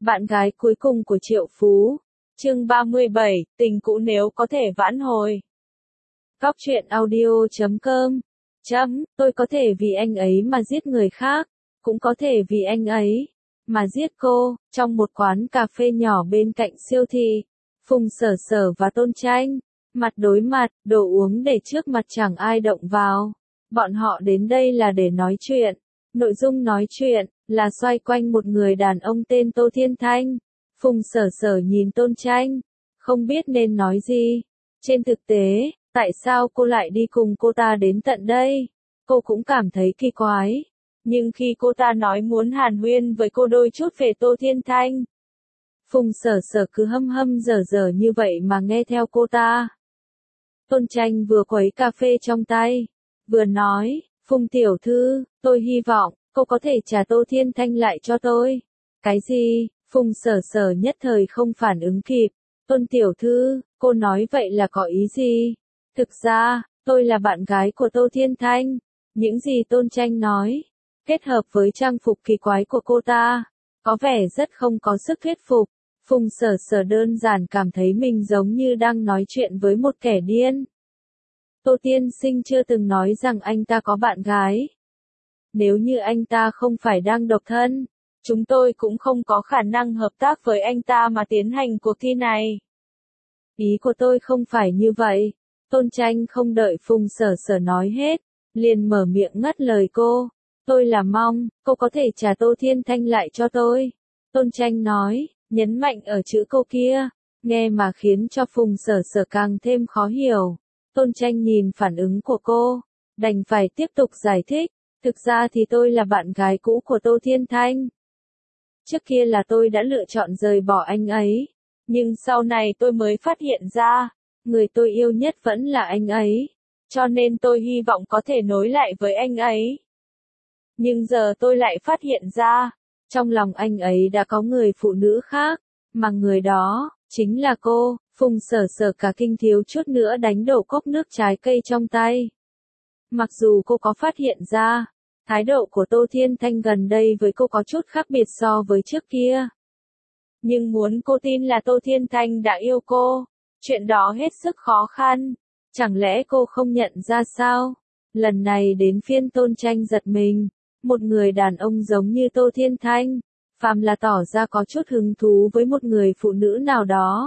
Bạn gái cuối cùng của Triệu Phú. Chương 37, tình cũ nếu có thể vãn hồi. Góc truyện audio.com. Tôi có thể vì anh ấy mà giết người khác, cũng có thể vì anh ấy mà giết cô. Trong một quán cà phê nhỏ bên cạnh siêu thị, Phùng Sở Sở và Tôn Tranh mặt đối mặt, đồ uống để trước mặt chẳng ai động vào. Bọn họ đến đây là để nói chuyện. Nội dung nói chuyện là xoay quanh một người đàn ông tên Tô Thiên Thanh. Phùng Sở Sở nhìn Tôn Tranh, không biết nên nói gì. Trên thực tế, tại sao cô lại đi cùng cô ta đến tận đây? Cô cũng cảm thấy kỳ quái. Nhưng khi cô ta nói muốn hàn huyên với cô đôi chút về Tô Thiên Thanh, Phùng Sở Sở cứ hâm dở như vậy mà nghe theo cô ta. Tôn Tranh vừa khuấy cà phê trong tay, vừa nói, Phùng tiểu thư, tôi hy vọng cô có thể trả Tô Thiên Thanh lại cho tôi. Cái gì? Phùng Sở Sở nhất thời không phản ứng kịp. Tôn tiểu thư, cô nói vậy là có ý gì? Thực ra, tôi là bạn gái của Tô Thiên Thanh. Những gì Tôn Tranh nói, kết hợp với trang phục kỳ quái của cô ta, có vẻ rất không có sức thuyết phục. Phùng Sở Sở đơn giản cảm thấy mình giống như đang nói chuyện với một kẻ điên. Tô Tiên Sinh chưa từng nói rằng anh ta có bạn gái. Nếu như anh ta không phải đang độc thân, chúng tôi cũng không có khả năng hợp tác với anh ta mà tiến hành cuộc thi này. Ý của tôi không phải như vậy. Tôn Tranh không đợi Phùng Sở Sở nói hết, liền mở miệng ngắt lời cô. Tôi là mong, cô có thể trả Tô Thiên Thanh lại cho tôi. Tôn Tranh nói, nhấn mạnh ở chữ cô kia, nghe mà khiến cho Phùng Sở Sở càng thêm khó hiểu. Tôn Tranh nhìn phản ứng của cô, đành phải tiếp tục giải thích. Thực ra thì tôi là bạn gái cũ của Tô Thiên Thanh. Trước kia là tôi đã lựa chọn rời bỏ anh ấy, nhưng sau này tôi mới phát hiện ra, người tôi yêu nhất vẫn là anh ấy, cho nên tôi hy vọng có thể nối lại với anh ấy. Nhưng giờ tôi lại phát hiện ra, trong lòng anh ấy đã có người phụ nữ khác, mà người đó chính là cô. Phùng Sở Sở cả kinh thiếu chút nữa đánh đổ cốc nước trái cây trong tay. Mặc dù cô có phát hiện ra, thái độ của Tô Thiên Thanh gần đây với cô có chút khác biệt so với trước kia. Nhưng muốn cô tin là Tô Thiên Thanh đã yêu cô, chuyện đó hết sức khó khăn. Chẳng lẽ cô không nhận ra sao? Lần này đến phiên Tôn Tranh giật mình. Một người đàn ông giống như Tô Thiên Thanh, phàm là tỏ ra có chút hứng thú với một người phụ nữ nào đó,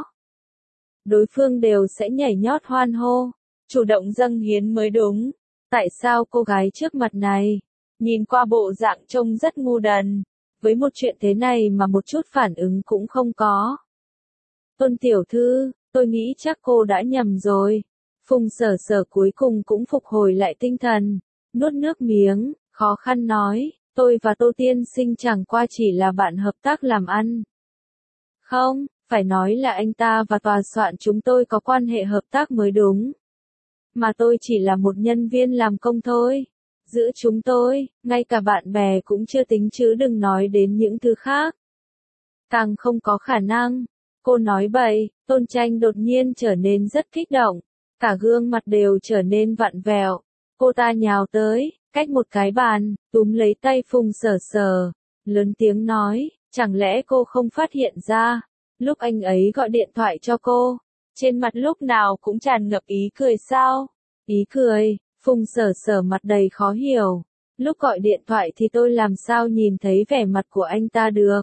đối phương đều sẽ nhảy nhót hoan hô, chủ động dâng hiến mới đúng. Tại sao cô gái trước mặt này, nhìn qua bộ dạng trông rất ngu đần, với một chuyện thế này mà một chút phản ứng cũng không có? Tôn tiểu thư, tôi nghĩ chắc cô đã nhầm rồi. Phùng Sở Sở cuối cùng cũng phục hồi lại tinh thần, nuốt nước miếng, khó khăn nói, tôi và Tô Tiên Sinh chẳng qua chỉ là bạn hợp tác làm ăn. Không, phải nói là anh ta và tòa soạn chúng tôi có quan hệ hợp tác mới đúng. Mà tôi chỉ là một nhân viên làm công thôi. Giữa chúng tôi, ngay cả bạn bè cũng chưa tính chứ đừng nói đến những thứ khác. Càng không có khả năng. Cô nói bậy. Tôn Tranh đột nhiên trở nên rất kích động. Cả gương mặt đều trở nên vặn vẹo. Cô ta nhào tới, cách một cái bàn, túm lấy tay Phùng Sở Sở, lớn tiếng nói, chẳng lẽ cô không phát hiện ra, lúc anh ấy gọi điện thoại cho cô, trên mặt lúc nào cũng tràn ngập ý cười sao? Ý cười? Phùng Sở Sở mặt đầy khó hiểu. Lúc gọi điện thoại thì tôi làm sao nhìn thấy vẻ mặt của anh ta được?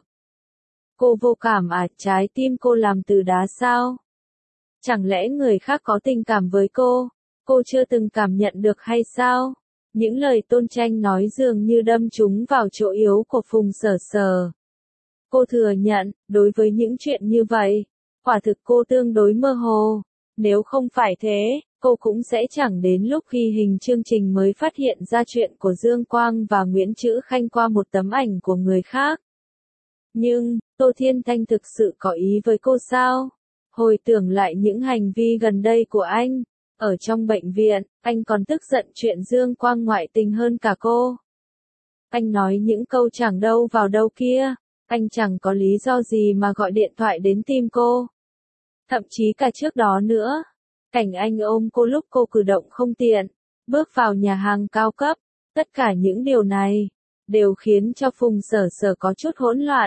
Cô vô cảm à? Trái tim cô làm từ đá sao? Chẳng lẽ người khác có tình cảm với cô chưa từng cảm nhận được hay sao? Những lời Tôn Tranh nói dường như đâm trúng vào chỗ yếu của Phùng Sở Sở. Cô thừa nhận, đối với những chuyện như vậy, quả thực cô tương đối mơ hồ. Nếu không phải thế, cô cũng sẽ chẳng đến lúc ghi hình chương trình mới phát hiện ra chuyện của Dương Quang và Nguyễn Trữ Khanh qua một tấm ảnh của người khác. Nhưng, Tô Thiên Thanh thực sự có ý với cô sao? Hồi tưởng lại những hành vi gần đây của anh, ở trong bệnh viện, anh còn tức giận chuyện Dương Quang ngoại tình hơn cả cô. Anh nói những câu chẳng đâu vào đâu kia, anh chẳng có lý do gì mà gọi điện thoại đến tìm cô. Thậm chí cả trước đó nữa, cảnh anh ôm cô lúc cô cử động không tiện, bước vào nhà hàng cao cấp, tất cả những điều này, đều khiến cho Phùng Sở Sở có chút hỗn loạn.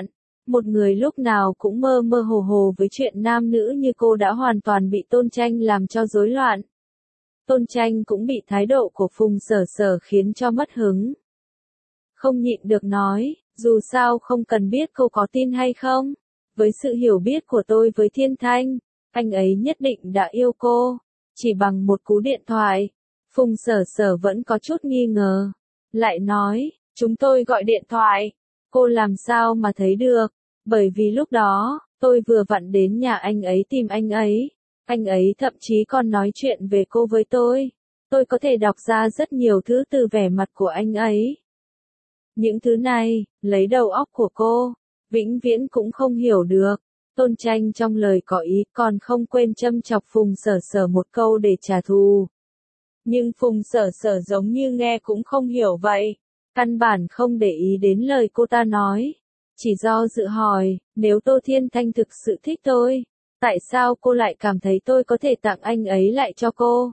Một người lúc nào cũng mơ mơ hồ hồ với chuyện nam nữ như cô đã hoàn toàn bị Tôn Tranh làm cho rối loạn. Tôn Tranh cũng bị thái độ của Phùng Sở Sở khiến cho mất hứng. Không nhịn được nói, dù sao không cần biết cô có tin hay không. Với sự hiểu biết của tôi với Thiên Thanh, anh ấy nhất định đã yêu cô. Chỉ bằng một cú điện thoại. Phùng Sở Sở vẫn có chút nghi ngờ. Lại nói, chúng tôi gọi điện thoại. Cô làm sao mà thấy được? Bởi vì lúc đó, tôi vừa vặn đến nhà anh ấy tìm anh ấy. Anh ấy thậm chí còn nói chuyện về cô với tôi. Tôi có thể đọc ra rất nhiều thứ từ vẻ mặt của anh ấy. Những thứ này, lấy đầu óc của cô, vĩnh viễn cũng không hiểu được. Tôn Tranh trong lời có ý còn không quên châm chọc Phùng Sở Sở một câu để trả thù. Nhưng Phùng Sở Sở giống như nghe cũng không hiểu vậy. Căn bản không để ý đến lời cô ta nói. Chỉ do dự hỏi, nếu Tô Thiên Thanh thực sự thích tôi, tại sao cô lại cảm thấy tôi có thể tặng anh ấy lại cho cô?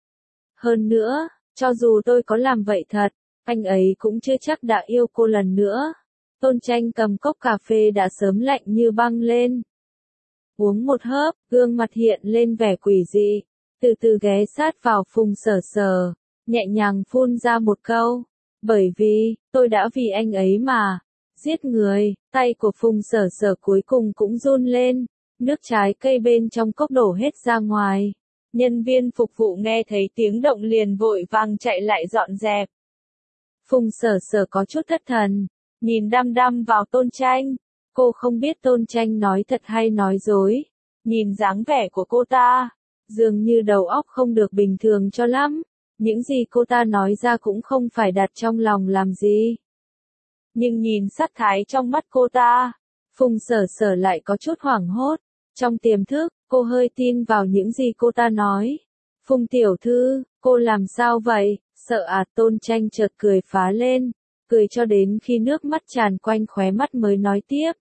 Hơn nữa, cho dù tôi có làm vậy thật, anh ấy cũng chưa chắc đã yêu cô lần nữa. Tôn Tranh cầm cốc cà phê đã sớm lạnh như băng lên. Uống một hớp, gương mặt hiện lên vẻ quỷ dị, từ từ ghé sát vào Phùng Sở Sở, nhẹ nhàng phun ra một câu. Bởi vì, tôi đã vì anh ấy mà giết người. Tay của Phùng Sở Sở cuối cùng cũng run lên, nước trái cây bên trong cốc đổ hết ra ngoài. Nhân viên phục vụ nghe thấy tiếng động liền vội vàng chạy lại dọn dẹp. Phùng Sở Sở có chút thất thần, nhìn đăm đăm vào Tôn Tranh. Cô không biết Tôn Tranh nói thật hay nói dối. Nhìn dáng vẻ của cô ta, dường như đầu óc không được bình thường cho lắm. Những gì cô ta nói ra cũng không phải đặt trong lòng làm gì. Nhưng nhìn sát thái trong mắt cô ta, Phùng Sở Sở lại có chút hoảng hốt. Trong tiềm thức, cô hơi tin vào những gì cô ta nói. Phùng tiểu thư, cô làm sao vậy? Sợ à? Tôn Tranh chợt cười phá lên, cười cho đến khi nước mắt tràn quanh khóe mắt mới nói tiếp.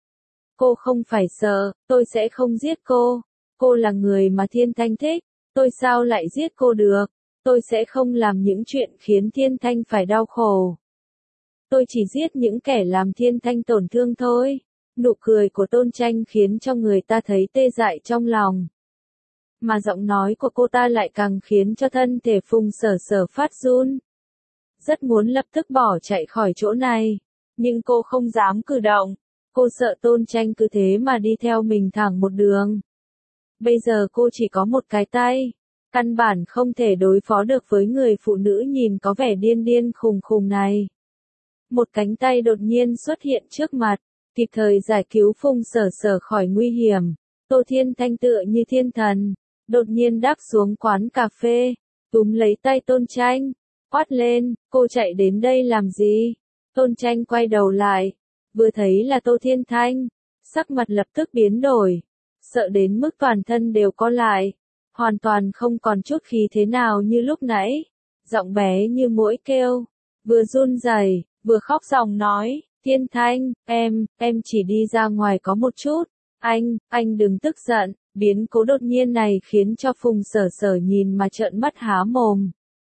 Cô không phải sợ, tôi sẽ không giết cô. Cô là người mà Thiên Thanh thích, tôi sao lại giết cô được? Tôi sẽ không làm những chuyện khiến Thiên Thanh phải đau khổ. Tôi chỉ giết những kẻ làm Thiên Thanh tổn thương thôi. Nụ cười của Tôn Tranh khiến cho người ta thấy tê dại trong lòng. Mà giọng nói của cô ta lại càng khiến cho thân thể Phùng Sở Sở phát run. Rất muốn lập tức bỏ chạy khỏi chỗ này, nhưng cô không dám cử động. Cô sợ Tôn Tranh cứ thế mà đi theo mình thẳng một đường. Bây giờ cô chỉ có một cái tay, căn bản không thể đối phó được với người phụ nữ nhìn có vẻ điên điên khùng khùng này. Một cánh tay đột nhiên xuất hiện trước mặt, kịp thời giải cứu Phùng Sở Sở khỏi nguy hiểm. Tô Thiên Thanh tựa như thiên thần, đột nhiên đáp xuống quán cà phê, túm lấy tay Tôn Tranh, quát lên, cô chạy đến đây làm gì? Tôn Tranh quay đầu lại, vừa thấy là Tô Thiên Thanh, sắc mặt lập tức biến đổi, sợ đến mức toàn thân đều co lại, hoàn toàn không còn chút khí thế nào như lúc nãy, giọng bé như muỗi kêu, vừa run rẩy, vừa khóc ròng nói, Thiên Thanh, em chỉ đi ra ngoài có một chút, anh đừng tức giận. Biến cố đột nhiên này khiến cho Phùng Sở Sở nhìn mà trợn mắt há mồm.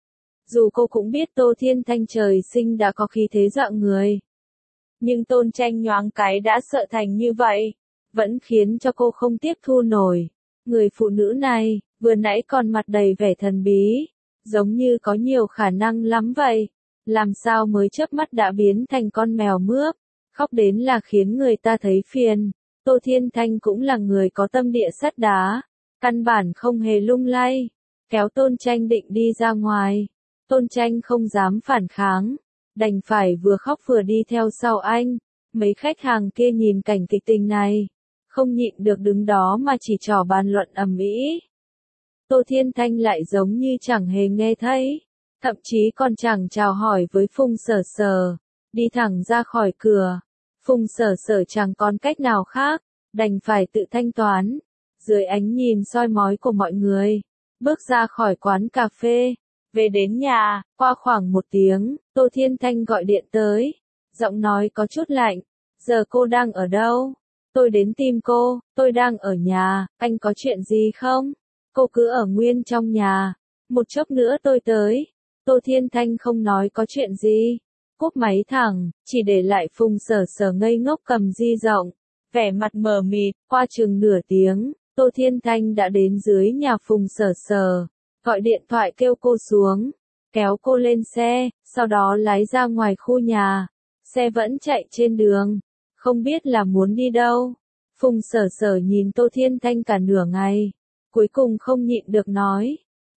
Dù cô cũng biết Tô Thiên Thanh trời sinh đã có khí thế dọa người, nhưng Tôn Tranh nhoáng cái đã sợ thành như vậy, vẫn khiến cho cô không tiếp thu nổi. Người phụ nữ này, vừa nãy còn mặt đầy vẻ thần bí, giống như có nhiều khả năng lắm vậy, làm sao mới chớp mắt đã biến thành con mèo mướp, khóc đến là khiến người ta thấy phiền. Tô Thiên Thanh cũng là người có tâm địa sắt đá, căn bản không hề lung lay, kéo Tôn Tranh định đi ra ngoài. Tôn Tranh không dám phản kháng, đành phải vừa khóc vừa đi theo sau anh. Mấy khách hàng kia nhìn cảnh kịch tình này, không nhịn được đứng đó mà chỉ trỏ bàn luận ầm ĩ. Tô Thiên Thanh lại giống như chẳng hề nghe thấy, thậm chí còn chẳng chào hỏi với Phùng Sở Sở, đi thẳng ra khỏi cửa. Phùng Sở Sở chẳng còn cách nào khác, đành phải tự thanh toán. Dưới ánh nhìn soi mói của mọi người, bước ra khỏi quán cà phê, về đến nhà, qua khoảng 1 tiếng, Tô Thiên Thanh gọi điện tới, giọng nói có chút lạnh, giờ cô đang ở đâu? Tôi đến tìm cô, tôi đang ở nhà, anh có chuyện gì không? Cô cứ ở nguyên trong nhà, một chốc nữa tôi tới. Tô Thiên Thanh không nói có chuyện gì, cúp máy thẳng, chỉ để lại Phùng Sở Sở ngây ngốc cầm di động, vẻ mặt mờ mịt. Qua chừng nửa tiếng, Tô Thiên Thanh đã đến dưới nhà Phùng Sở Sở, gọi điện thoại kêu cô xuống, kéo cô lên xe, sau đó lái ra ngoài khu nhà. Xe vẫn chạy trên đường, không biết là muốn đi đâu. Phùng Sở Sở nhìn Tô Thiên Thanh cả nửa ngày, cuối cùng không nhịn được nói.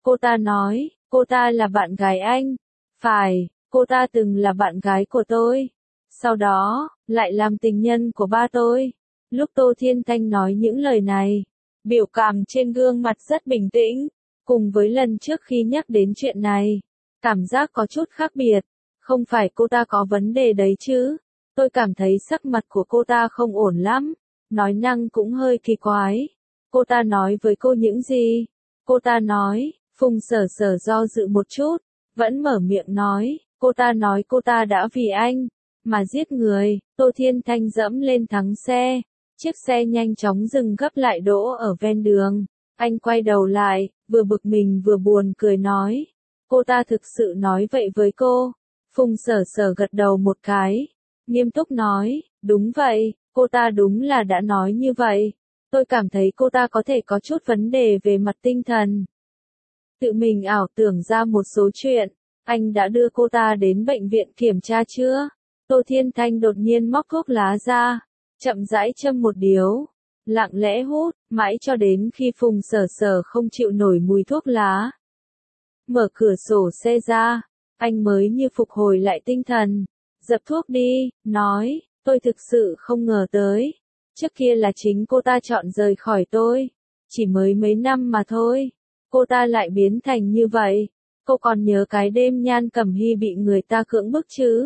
Cô ta là bạn gái anh. Phải, cô ta từng là bạn gái của tôi. Sau đó, lại làm tình nhân của ba tôi. Lúc Tô Thiên Thanh nói những lời này, biểu cảm trên gương mặt rất bình tĩnh, cùng với lần trước khi nhắc đến chuyện này, cảm giác có chút khác biệt. Không phải cô ta có vấn đề đấy chứ. Tôi cảm thấy sắc mặt của cô ta không ổn lắm, nói năng cũng hơi kỳ quái. Cô ta nói với cô những gì? Cô ta nói, Phùng Sở Sở do dự một chút, vẫn mở miệng nói, cô ta đã vì anh mà giết người. Tô Thiên Thanh dẫm lên thắng xe, chiếc xe nhanh chóng dừng gấp lại đỗ ở ven đường. Anh quay đầu lại, vừa bực mình vừa buồn cười nói, cô ta thực sự nói vậy với cô? Phùng Sở Sở gật đầu một cái, nghiêm túc nói, đúng vậy, cô ta đúng là đã nói như vậy. Tôi cảm thấy cô ta có thể có chút vấn đề về mặt tinh thần. Tự mình ảo tưởng ra một số chuyện. Anh đã đưa cô ta đến bệnh viện kiểm tra chưa? Tô Thiên Thanh đột nhiên móc thuốc lá ra, chậm rãi châm một điếu, lặng lẽ hút, mãi cho đến khi Phùng Sở Sở không chịu nổi mùi thuốc lá. Mở cửa sổ xe ra, anh mới như phục hồi lại tinh thần, dập thuốc đi, nói, tôi thực sự không ngờ tới. Trước kia là chính cô ta chọn rời khỏi tôi, chỉ mới mấy năm mà thôi, cô ta lại biến thành như vậy. Cô còn nhớ cái đêm Nhan Cẩm Hy bị người ta cưỡng bức chứ?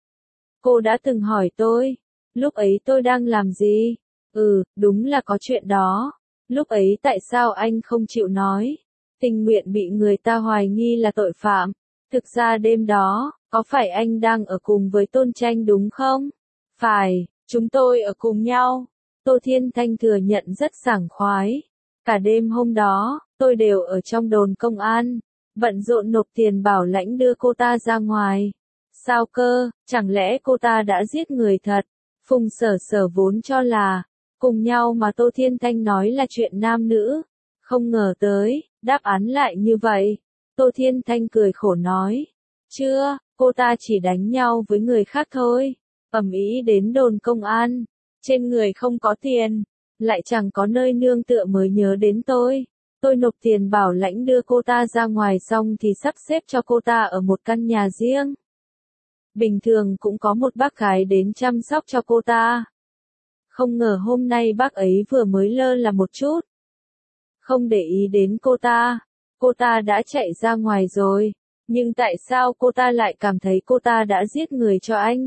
Cô đã từng hỏi tôi, lúc ấy tôi đang làm gì? Đúng là có chuyện đó. Lúc ấy tại sao anh không chịu nói? Tình nguyện bị người ta hoài nghi là tội phạm. Thực ra đêm đó, có phải anh đang ở cùng với Tôn Tranh đúng không? Phải, chúng tôi ở cùng nhau. Tô Thiên Thanh thừa nhận rất sảng khoái. Cả đêm hôm đó, tôi đều ở trong đồn công an, bận rộn nộp tiền bảo lãnh đưa cô ta ra ngoài. Sao cơ, chẳng lẽ cô ta đã giết người thật? Phùng Sở Sở vốn cho là cùng nhau mà Tô Thiên Thanh nói là chuyện nam nữ. Không ngờ tới, đáp án lại như vậy. Tô Thiên Thanh cười khổ nói. Chưa, cô ta chỉ đánh nhau với người khác thôi. Ầm ĩ đến đồn công an. Trên người không có tiền, lại chẳng có nơi nương tựa mới nhớ đến tôi. Tôi nộp tiền bảo lãnh đưa cô ta ra ngoài xong thì sắp xếp cho cô ta ở một căn nhà riêng. Bình thường cũng có một bác gái đến chăm sóc cho cô ta. Không ngờ hôm nay bác ấy vừa mới lơ là một chút, không để ý đến cô ta đã chạy ra ngoài rồi. Nhưng tại sao cô ta lại cảm thấy cô ta đã giết người cho anh?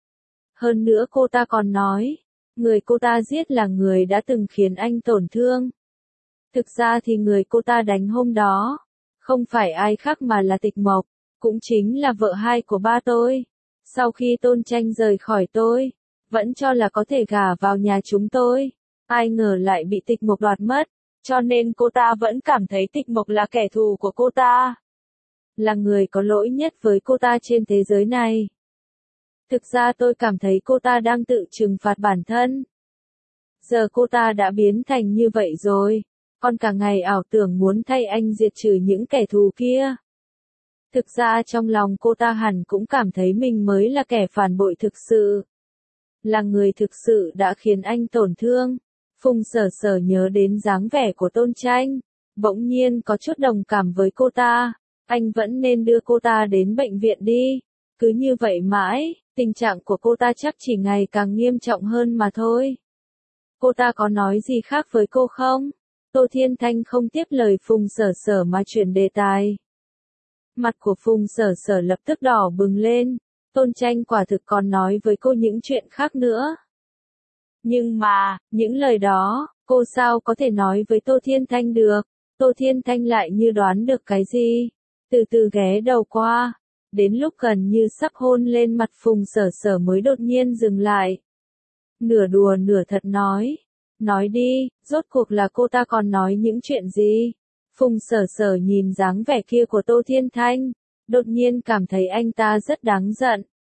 Hơn nữa cô ta còn nói, người cô ta giết là người đã từng khiến anh tổn thương. Thực ra thì người cô ta đánh hôm đó, không phải ai khác mà là Tịch Mộc, cũng chính là vợ hai của ba tôi. Sau khi Tôn Tranh rời khỏi tôi, vẫn cho là có thể gả vào nhà chúng tôi. Ai ngờ lại bị Tịch Mộc đoạt mất, cho nên cô ta vẫn cảm thấy Tịch Mộc là kẻ thù của cô ta. Là người có lỗi nhất với cô ta trên thế giới này. Thực ra tôi cảm thấy cô ta đang tự trừng phạt bản thân. Giờ cô ta đã biến thành như vậy rồi, còn cả ngày ảo tưởng muốn thay anh diệt trừ những kẻ thù kia. Thực ra trong lòng cô ta hẳn cũng cảm thấy mình mới là kẻ phản bội thực sự. Là người thực sự đã khiến anh tổn thương. Phùng Sở Sở nhớ đến dáng vẻ của Tôn Tranh, bỗng nhiên có chút đồng cảm với cô ta. Anh vẫn nên đưa cô ta đến bệnh viện đi. Cứ như vậy mãi, tình trạng của cô ta chắc chỉ ngày càng nghiêm trọng hơn mà thôi. Cô ta có nói gì khác với cô không? Tô Thiên Thanh không tiếp lời Phùng Sở Sở mà chuyển đề tài. Mặt của Phùng Sở Sở lập tức đỏ bừng lên. Tôn Tranh quả thực còn nói với cô những chuyện khác nữa. Nhưng mà, những lời đó, cô sao có thể nói với Tô Thiên Thanh được? Tô Thiên Thanh lại như đoán được cái gì, từ từ ghé đầu qua. Đến lúc gần như sắp hôn lên mặt Phùng Sở Sở mới đột nhiên dừng lại. Nửa đùa nửa thật nói. Nói đi, rốt cuộc là cô ta còn nói những chuyện gì? Phùng Sở Sở nhìn dáng vẻ kia của Tô Thiên Thanh, đột nhiên cảm thấy anh ta rất đáng giận.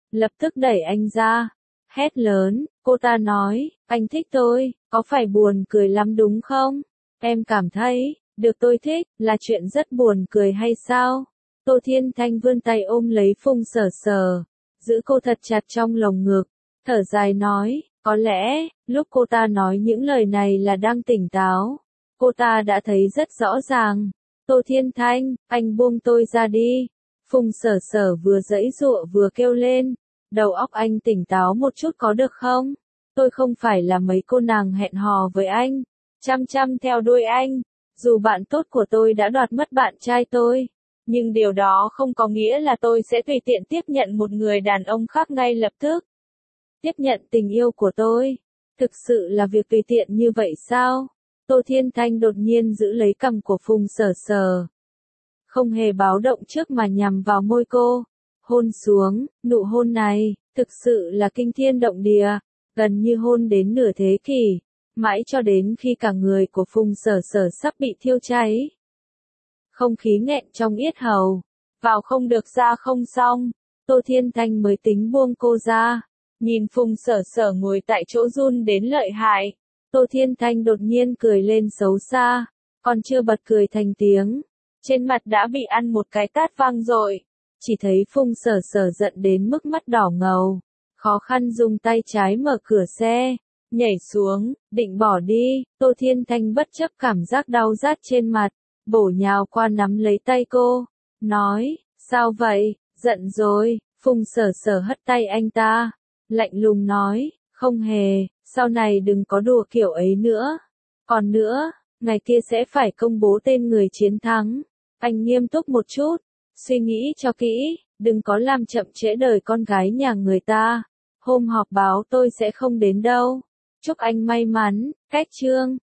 lập tức đẩy anh ra, hét lớn, cô ta nói, anh thích tôi, có phải buồn cười lắm đúng không? Em cảm thấy, được tôi thích, là chuyện rất buồn cười hay sao? Tô Thiên Thanh vươn tay ôm lấy Phùng Sở Sở, giữ cô thật chặt trong lồng ngực, thở dài nói, có lẽ, lúc cô ta nói những lời này là đang tỉnh táo. Cô ta đã thấy rất rõ ràng. Tô Thiên Thanh, anh buông tôi ra đi. Phùng Sở Sở vừa giãy giụa vừa kêu lên. Đầu óc anh tỉnh táo một chút có được không? Tôi không phải là mấy cô nàng hẹn hò với anh. Chăm chăm theo đuôi anh. Dù bạn tốt của tôi đã đoạt mất bạn trai tôi. Nhưng điều đó không có nghĩa là tôi sẽ tùy tiện tiếp nhận một người đàn ông khác ngay lập tức. Tiếp nhận tình yêu của tôi. Thực sự là việc tùy tiện như vậy sao? Tô Thiên Thanh đột nhiên giữ lấy cằm của Phùng Sở Sở. Không hề báo động trước mà nhằm vào môi cô. Hôn xuống, nụ hôn này, thực sự là kinh thiên động địa, gần như hôn đến nửa thế kỷ, mãi cho đến khi cả người của Phùng Sở Sở sắp bị thiêu cháy. Không khí nghẹn trong yết hầu, vào không được ra không xong, Tô Thiên Thanh mới tính buông cô ra. Nhìn Phùng Sở Sở ngồi tại chỗ run đến lợi hại, Tô Thiên Thanh đột nhiên cười lên xấu xa, còn chưa bật cười thành tiếng, trên mặt đã bị ăn một cái tát vang dội. Chỉ thấy Phùng Sở Sở giận đến mức mắt đỏ ngầu, khó khăn dùng tay trái mở cửa xe, nhảy xuống, định bỏ đi. Tô Thiên Thanh bất chấp cảm giác đau rát trên mặt, bổ nhào qua nắm lấy tay cô, nói, sao vậy, giận rồi. Phùng Sở Sở hất tay anh ta, lạnh lùng nói, không hề, sau này đừng có đùa kiểu ấy nữa. Còn nữa, ngày kia sẽ phải công bố tên người chiến thắng. Anh nghiêm túc một chút, suy nghĩ cho kỹ, đừng có làm chậm trễ đời con gái nhà người ta. Hôm họp báo tôi sẽ không đến đâu. Chúc anh may mắn, cách chương.